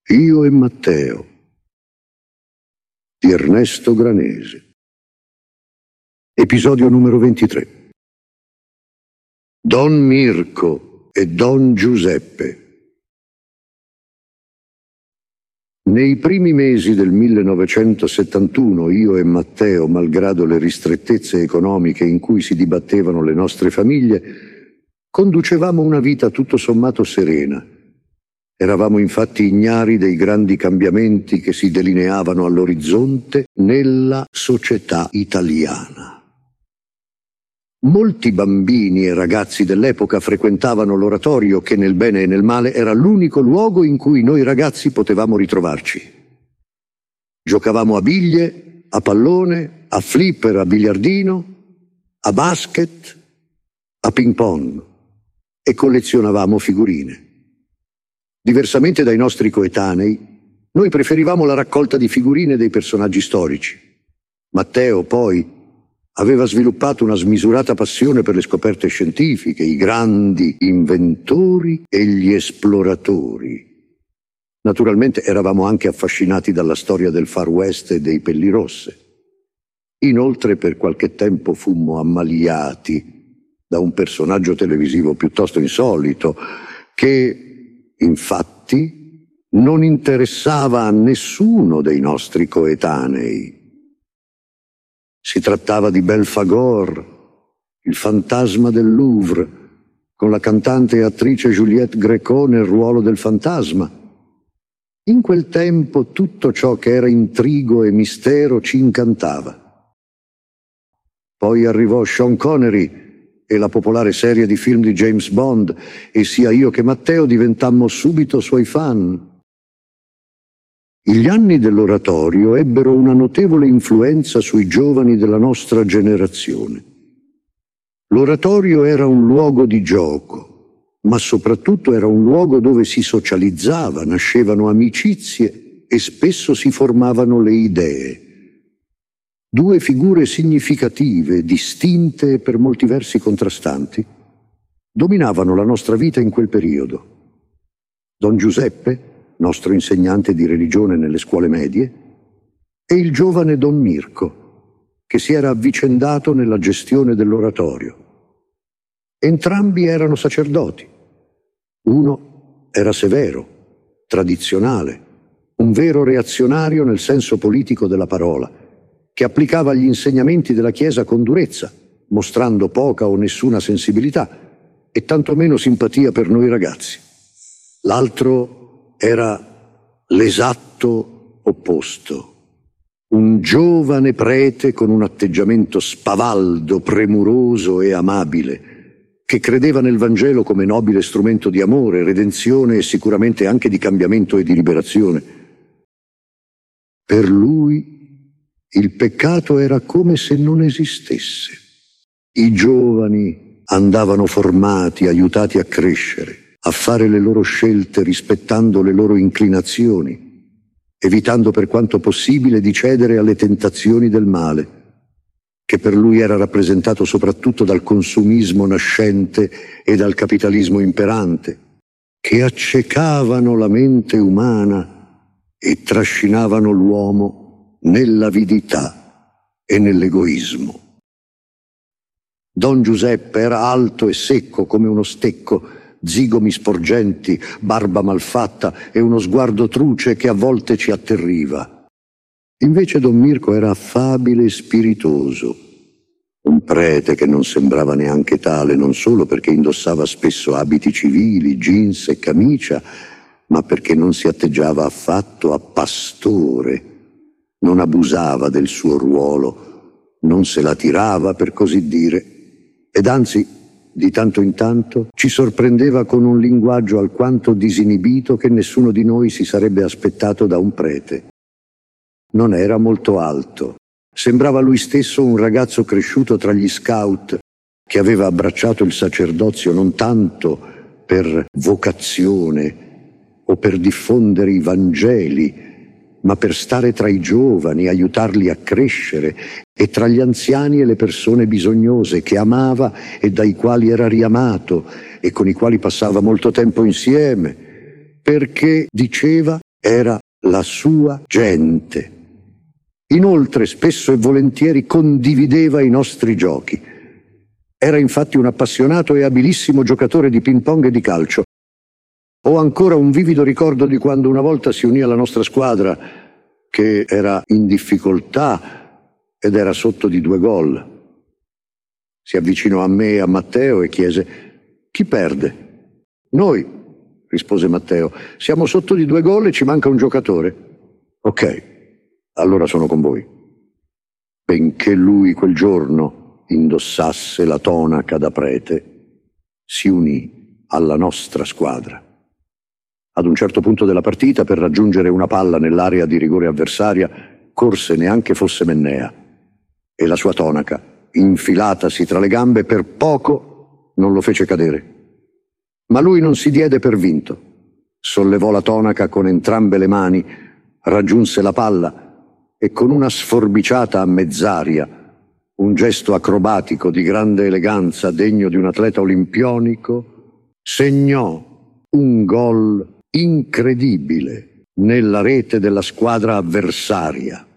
Io e Matteo di Ernesto Granesi. Episodio numero 23. Don Mirko e Don Giuseppe. Nei primi mesi del 1971 io e Matteo, malgrado le ristrettezze economiche in cui si dibattevano le nostre famiglie, conducevamo una vita tutto sommato serena. Eravamo infatti ignari dei grandi cambiamenti che si delineavano all'orizzonte nella società italiana. Molti bambini e ragazzi dell'epoca frequentavano l'oratorio che nel bene e nel male era l'unico luogo in cui noi ragazzi potevamo ritrovarci. Giocavamo a biglie, a pallone, a flipper, a biliardino, a basket, a ping pong e collezionavamo figurine. Diversamente dai nostri coetanei, noi preferivamo la raccolta di figurine dei personaggi storici. Matteo, poi, aveva sviluppato una smisurata passione per le scoperte scientifiche, i grandi inventori e gli esploratori. Naturalmente eravamo anche affascinati dalla storia del Far West e dei Pellirosse. Inoltre, per qualche tempo fummo ammaliati da un personaggio televisivo piuttosto insolito che, infatti, non interessava a nessuno dei nostri coetanei. Si trattava di Belphagor, il fantasma del Louvre, con la cantante e attrice Juliette Gréco nel ruolo del fantasma. In quel tempo tutto ciò che era intrigo e mistero ci incantava. Poi arrivò Sean Connery e la popolare serie di film di James Bond, e sia io che Matteo diventammo subito suoi fan. Gli anni dell'oratorio ebbero una notevole influenza sui giovani della nostra generazione. L'oratorio era un luogo di gioco, ma soprattutto era un luogo dove si socializzava, nascevano amicizie e spesso si formavano le idee. Due figure significative, distinte e per molti versi contrastanti, dominavano la nostra vita in quel periodo. Don Giuseppe, nostro insegnante di religione nelle scuole medie, e il giovane Don Mirko, che si era avvicendato nella gestione dell'oratorio. Entrambi erano sacerdoti. Uno era severo, tradizionale, un vero reazionario nel senso politico della parola, che applicava gli insegnamenti della Chiesa con durezza, mostrando poca o nessuna sensibilità e tantomeno simpatia per noi ragazzi. L'altro era l'esatto opposto, un giovane prete con un atteggiamento spavaldo, premuroso e amabile, che credeva nel Vangelo come nobile strumento di amore, redenzione e sicuramente anche di cambiamento e di liberazione. Per lui il peccato era come se non esistesse. I giovani andavano formati, aiutati a crescere, a fare le loro scelte rispettando le loro inclinazioni, evitando per quanto possibile di cedere alle tentazioni del male, che per lui era rappresentato soprattutto dal consumismo nascente e dal capitalismo imperante, che accecavano la mente umana e trascinavano l'uomo nell'avidità e nell'egoismo. Don Giuseppe era alto e secco come uno stecco, zigomi sporgenti, barba malfatta e uno sguardo truce che a volte ci atterriva. Invece Don Mirko era affabile e spiritoso, un prete che non sembrava neanche tale, non solo perché indossava spesso abiti civili, jeans e camicia, ma perché non si atteggiava affatto a pastore. Non abusava del suo ruolo, non se la tirava per così dire, ed anzi, di tanto in tanto, ci sorprendeva con un linguaggio alquanto disinibito che nessuno di noi si sarebbe aspettato da un prete. Non era molto alto, sembrava lui stesso un ragazzo cresciuto tra gli scout, che aveva abbracciato il sacerdozio non tanto per vocazione o per diffondere i Vangeli, ma per stare tra i giovani, aiutarli a crescere, e tra gli anziani e le persone bisognose che amava e dai quali era riamato e con i quali passava molto tempo insieme, perché, diceva, era la sua gente. Inoltre, spesso e volentieri condivideva i nostri giochi. Era infatti un appassionato e abilissimo giocatore di ping pong e di calcio. Ho ancora un vivido ricordo di quando una volta si unì alla nostra squadra, che era in difficoltà ed era sotto di 2 gol. Si avvicinò a me e a Matteo e chiese: «Chi perde?» «Noi», rispose Matteo. «Siamo sotto di 2 gol e ci manca un giocatore». «Ok, allora sono con voi». Benché lui quel giorno indossasse la tonaca da prete, si unì alla nostra squadra. Ad un certo punto della partita, per raggiungere una palla nell'area di rigore avversaria, corse neanche fosse Mennea, e la sua tonaca, infilatasi tra le gambe, per poco non lo fece cadere. Ma lui non si diede per vinto. Sollevò la tonaca con entrambe le mani, raggiunse la palla e con una sforbiciata a mezz'aria, un gesto acrobatico di grande eleganza degno di un atleta olimpionico, segnò un gol incredibile nella rete della squadra avversaria.